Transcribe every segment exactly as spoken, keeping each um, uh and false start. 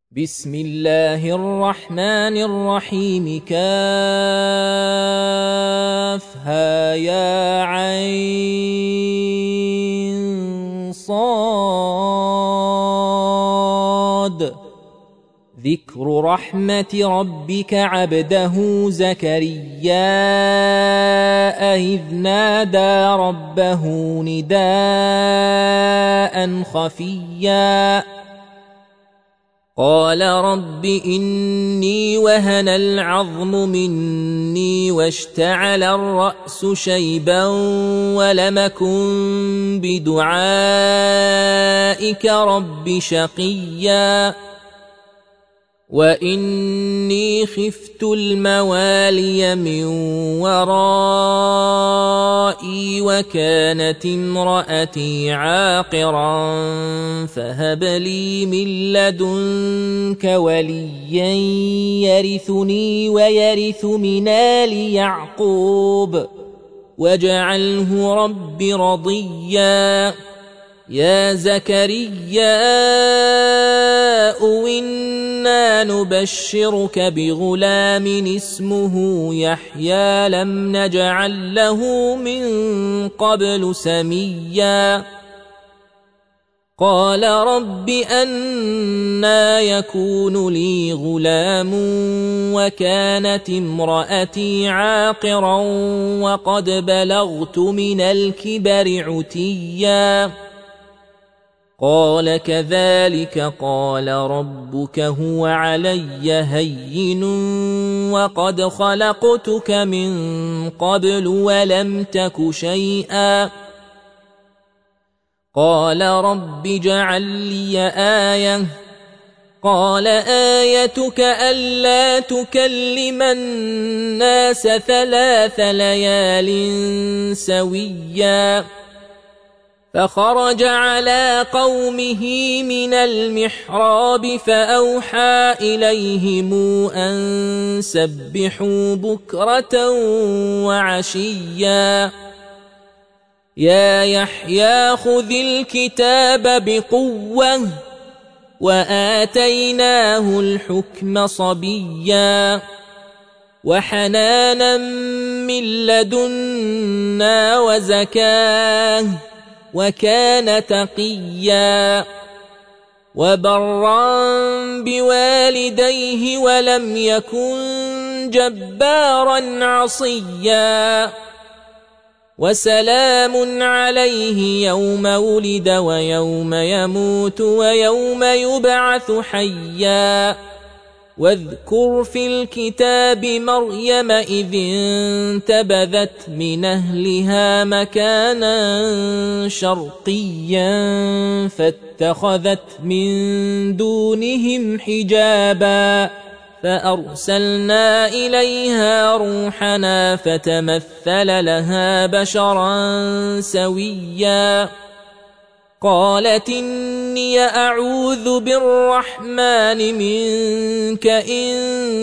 بسم الله الرحمن الرحيم كافها يا عين صاد ذكر رحمة ربك عبده زكريا إذ نادى ربه نداء خفيا قال رب إني وهن العظم مني واشتعل الرأس شيبا ولم أكن بدعائك رب شقيا وإني خفت الموالي من ورائي وكانت امرأتي عاقرا فهب لي من لدنك وليا يرثني ويرث من آل يعقوب واجعله رب رضيا يا زكريا إنا نبشرك بغلام اسمه يحيى لم نجعل له من قبل سميا قال رب أنى يكون لي غلام وكانت امرأتي عاقرا وقد بلغت من الكبر عتيا قال كذلك قال ربك هو علي هين وقد خلقتك من قبل ولم تك شيئا قال رب اجعل لي آية قال آيتك ألا تكلم الناس ثلاث ليال سويا فخرج على قومه من المحراب فأوحى إليهم أن سبحوا بكرة وعشيا يا يحيى خذ الكتاب بقوة وآتيناه الحكم صبيا وحنانا من لدنا وزكاه وكان تقيا وبرا بوالديه ولم يكن جبارا عصيا وسلام عليه يوم ولد ويوم يموت ويوم يبعث حيا واذكر في الكتاب مريم إذ انتبذت من أهلها مكانا شرقيا فاتخذت من دونهم حجابا فأرسلنا إليها روحنا فتمثل لها بشرا سويا قالت إني أعوذ بالرحمن منك إن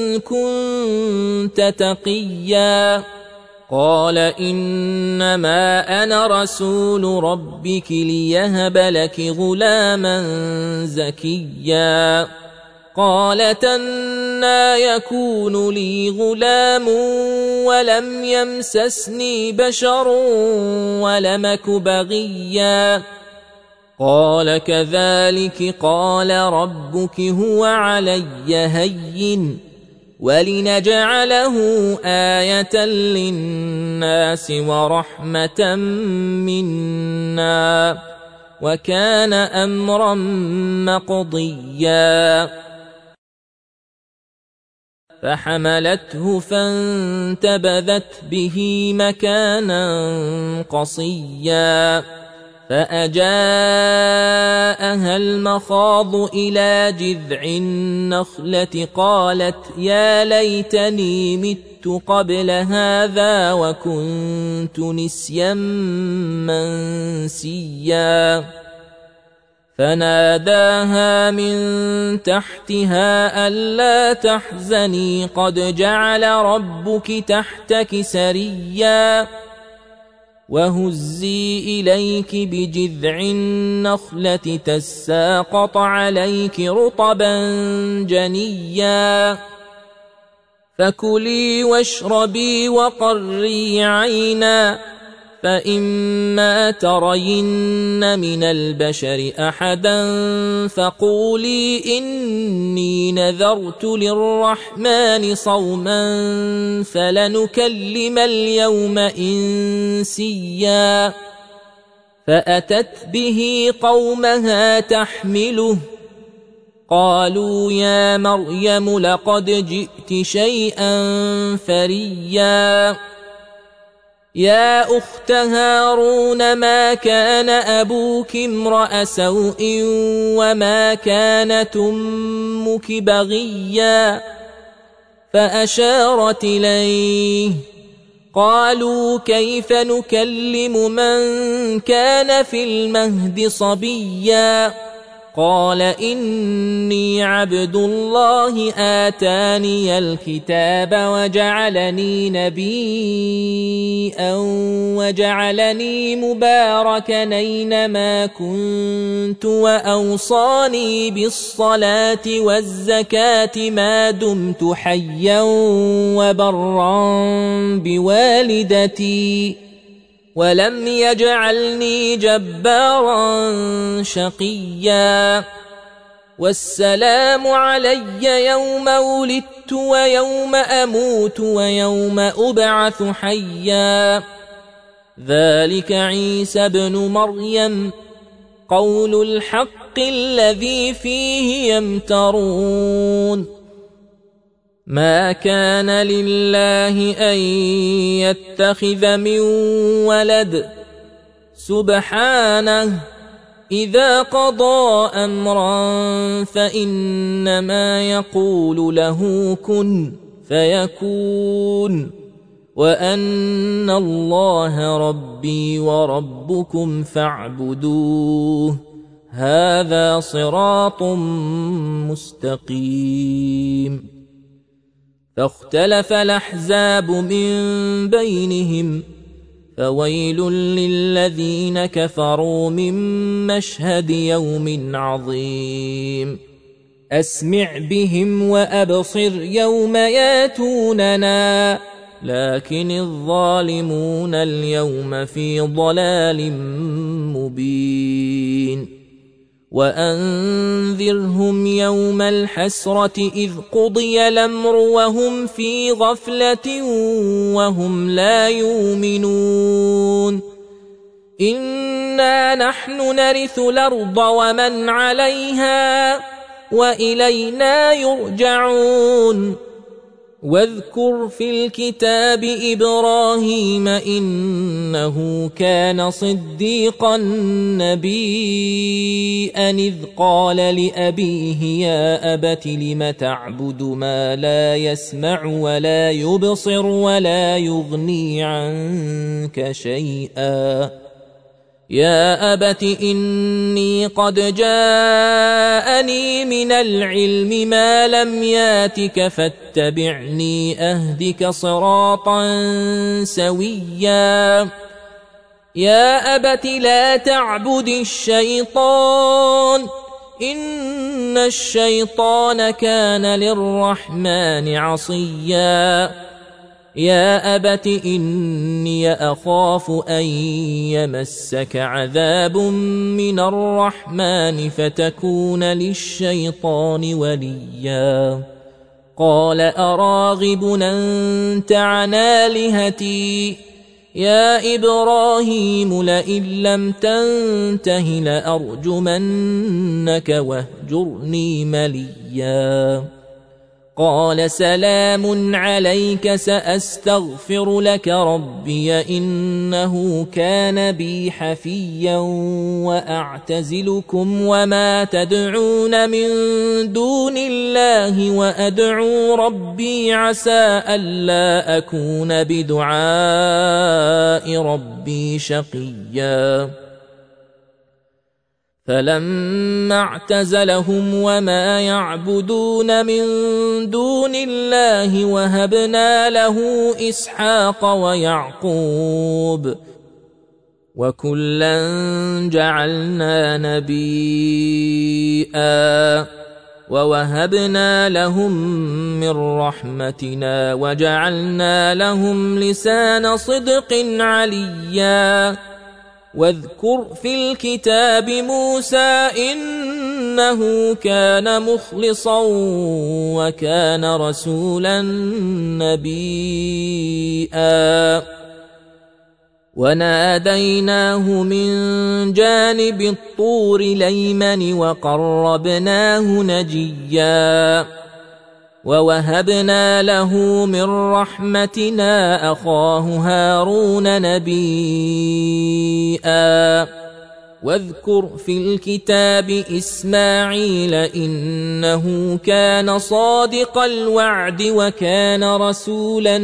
كنت تقيا قال إنما أنا رسول ربك ليهب لك غلاما زكيا قالت أنى يكون لي غلام ولم يمسسني بشر ولم أك بغيا قال كذلك قال ربك هو علي هين ولنجعله آية للناس ورحمة منا وكان أمرا مقضيا فحملته فانتبذت به مكانا قصيا فأجاءها المخاض إلى جذع النخلة قالت يا ليتني مت قبل هذا وكنت نسيا منسيا فناداها من تحتها ألا تحزني قد جعل ربك تحتك سريا وهزي إليك بجذع النخلة تساقط عليك رطبا جنيا فكلي واشربي وقري عينا فإما ترين من البشر أحدا فقولي إني نذرت للرحمن صوما فلنكلم اليوم إنسيا فأتت به قومها تحمله قالوا يا مريم لقد جئت شيئا فريا يا أخت هارون ما كان أبوك امرأ سوء وما كانت أمك بغيا فأشارت إليه قالوا كيف نكلم من كان في المهد صبيا قال إني عبد الله آتاني الكتاب وجعلني نبيا وجعلني مباركا أينما كنت وأوصاني بالصلاة والزكاة ما دمت حيا وبرا بوالدتي ولم يجعلني جبارا شقيا والسلام علي يوم ولدت ويوم أموت ويوم أبعث حيا ذلك عيسى ابن مريم قول الحق الذي فيه يمترون ما كان لله أن يتخذ من ولد سبحانه إذا قضى أمرا فإنما يقول له كن فيكون وأن الله ربي وربكم فاعبدوه هذا صراط مستقيم فاختلف الأحزاب من بينهم فويل للذين كفروا من مشهد يوم عظيم أسمع بهم وأبصر يوم ياتوننا لكن الظالمون اليوم في ضلال مبين وأنذرهم يوم الحسرة إذ قضي الأمر وهم في غفلة وهم لا يؤمنون إنا نحن نرث الأرض ومن عليها وإلينا يرجعون واذكر في الكتاب إبراهيم إنه كان صديقا نبيا إذ قال لأبيه يا أبت لم تعبد ما لا يسمع ولا يبصر ولا يغني عنك شيئا يا أبت إني قد جاءني من العلم ما لم ياتك فاتبعني أهدك صراطا سويا يا أبت لا تعبد الشيطان إن الشيطان كان للرحمن عصيا يا أبت إني أخاف أن يمسك عذاب من الرحمن فتكون للشيطان وليا قال أراغب أنت عن آلهتي يا إبراهيم لئن لم تنته لأرجمنك واهجرني مليا قال سلام عليك سأستغفر لك ربي إنه كان بي حفيا وأعتزلكم وما تدعون من دون الله وأدعو ربي عسى ألا أكون بدعاء ربي شقيا فلما اعتزلهم وما يعبدون من دون الله وهبنا له إسحاق ويعقوب وكلا جعلنا نبيا ووهبنا لهم من رحمتنا وجعلنا لهم لسان صدق عليا واذكر في الكتاب موسى إنه كان مخلصا وكان رسولا نبيا وناديناه من جانب الطور الأيمن وقربناه نجيا ووهبنا له من رحمتنا أخاه هارون نبيا واذكر في الكتاب إسماعيل إنه كان صادق الوعد وكان رسولا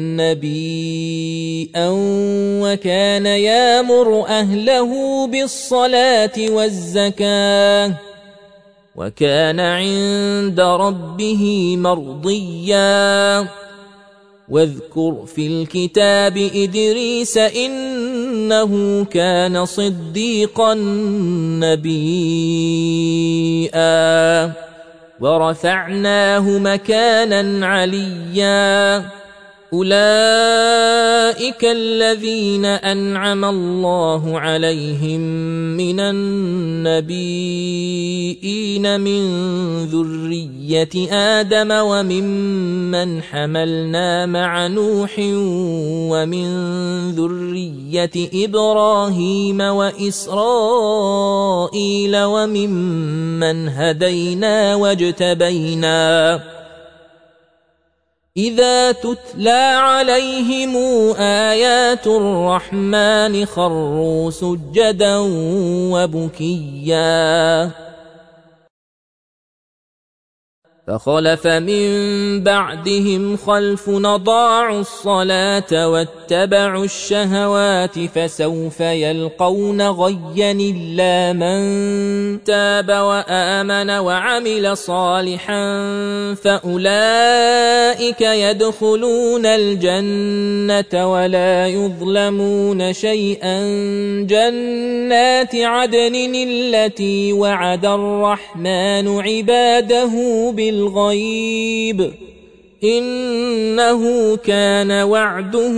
نبيا وكان يأمر أهله بالصلاة والزكاة وكان عند ربه مرضيا واذكر في الكتاب إدريس إنه كان صديقا نبيا ورفعناه مكانا عليا أولئك الذين أنعم الله عليهم من النبيين من ذرية آدم وممن حملنا مع نوح ومن ذرية إبراهيم وإسرائيل وممن هدينا واجتبينا إذا تتلى عليهم آيات الرحمن خروا سجدا وبكيا فخلف من بعدهم خلف أضاعوا الصلاة واتبعوا الشهوات فسوف يلقون غيا إلا من تاب وآمن وعمل صالحا فأولئك يدخلون الجنة ولا يظلمون شيئا جنات عدن التي وعد الرحمن عباده بالغيب الغيب إنه كان وعده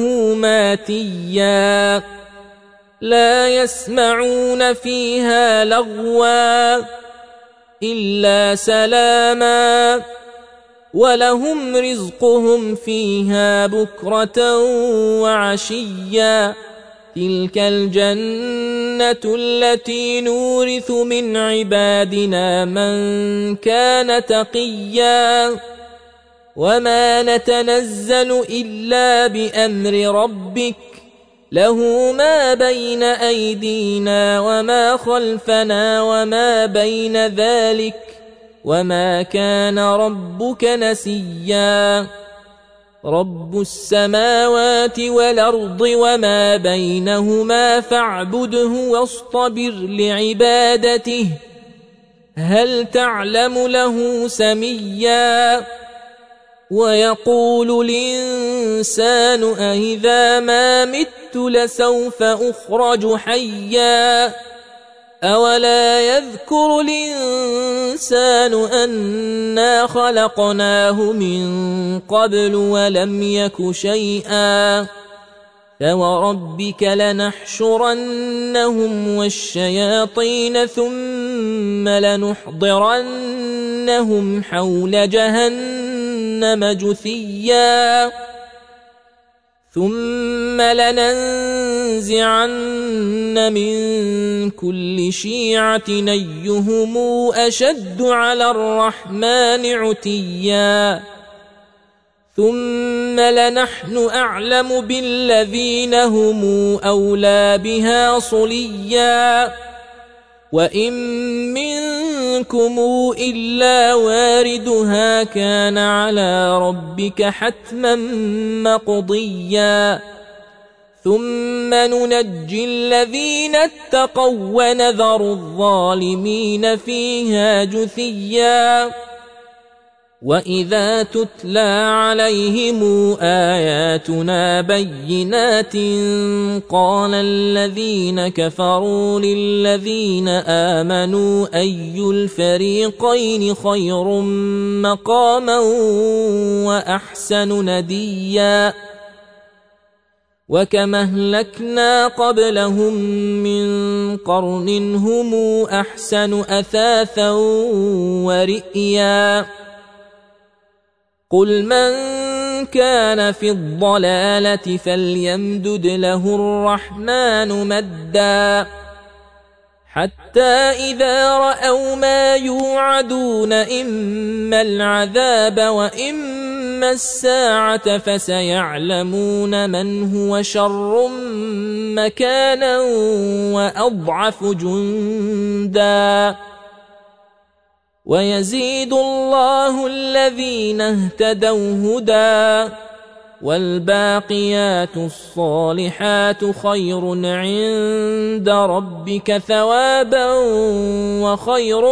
ماتيا لا يسمعون فيها لغوا إلا سلاما ولهم رزقهم فيها بكرة وعشيا تلك الجنة التي نورث من عبادنا من كان تقيا وما نتنزل إلا بأمر ربك له ما بين أيدينا وما خلفنا وما بين ذلك وما كان ربك نسيا رب السماوات والأرض وما بينهما فاعبده واصطبر لعبادته هل تعلم له سميا ويقول الإنسان أإذا ما مت لسوف أخرج حيا أولا يذكر الإنسان أنا خلقناه من قبل ولم يك شيئا فوربك لنحشرنهم والشياطين ثم لنحضرنهم حول جهنم جثيا ثم لننزعن من كل شيعة أيهم أشد على الرحمن عتيا ثم لنحن أعلم بالذين هم أولى بها صليا وإن منكم إلا واردها كان على ربك حتما مقضيا ثم ننجي الذين اتقوا ونذر الظالمين فيها جثيا وإذا تتلى عليهم آياتنا بينات قال الذين كفروا للذين آمنوا أي الفريقين خير مقاما وأحسن نديا وكما أهلكنا قبلهم من قرن هم أحسن أثاثا ورئيا قل من كان في الضلالة فليمدد له الرحمن مدا حتى إذا رأوا ما يوعدون إما العذاب وإما الساعة فسيعلمون من هو شر مكانا وأضعف جندا ويزيد الله الذين اهتدوا هدى والباقيات الصالحات خير عند ربك ثوابا وخير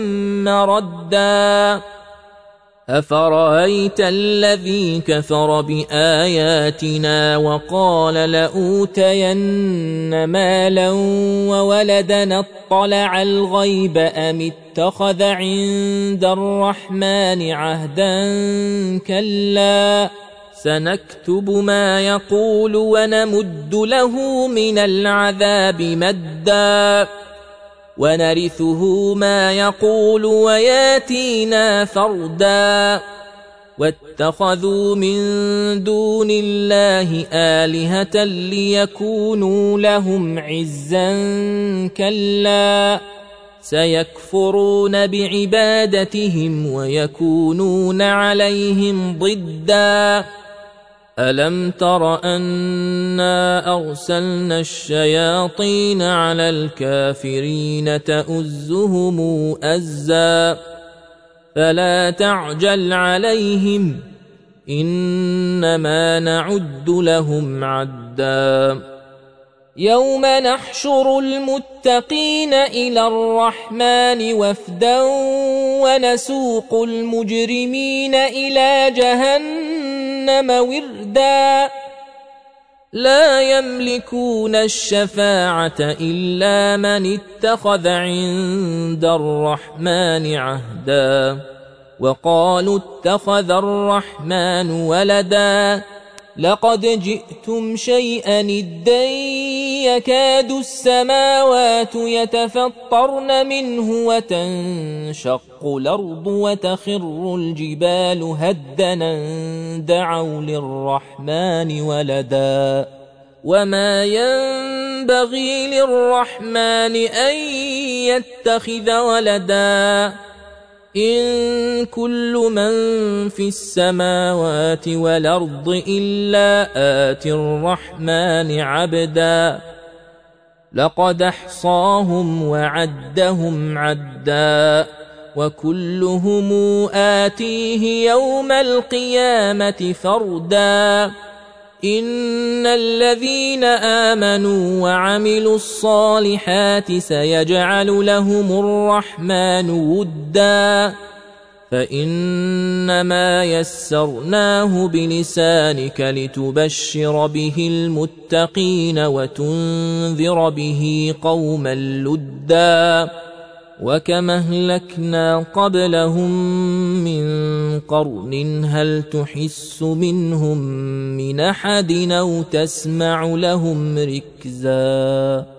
مردا أفرأيت الذي كفر بآياتنا وقال لأوتين مالا وولدا اطلع الغيب أم اتخذ عند الرحمن عهدا كلا سنكتب ما يقول ونمد له من العذاب مدا ونرثه ما يقول وياتينا فردا واتخذوا من دون الله آلهة ليكونوا لهم عزا كلا سيكفرون بعبادتهم ويكونون عليهم ضدا ألم تر أنا أرسلنا الشياطين على الكافرين تؤزهم أزا فلا تعجل عليهم إنما نعد لهم عدا يوم نحشر المتقين إلى الرحمن وفدا ونسوق المجرمين إلى جهنم وردا لا يملكون الشفاعة إلا من اتخذ عند الرحمن عهدا وقالوا اتخذ الرحمن ولدا لقد جئتم شيئا إدا يكاد السماوات يتفطرن منه وتنشق الأرض وتخر الجبال هدنا دعوا للرحمن ولدا وما ينبغي للرحمن أن يتخذ ولدا إن كل من في السماوات والأرض إلا آتي الرحمن عبدا لقد أحصاهم وعدهم عدا وكلهم آتيه يوم القيامة فردا إن الذين آمنوا وعملوا الصالحات سيجعل لهم الرحمن ودا فإنما يسرناه بلسانك لتبشر به المتقين وتنذر به قوما لدا وكما أهلكنا قبلهم من قرن هل تحس منهم من أحد أو تسمع لهم ركزا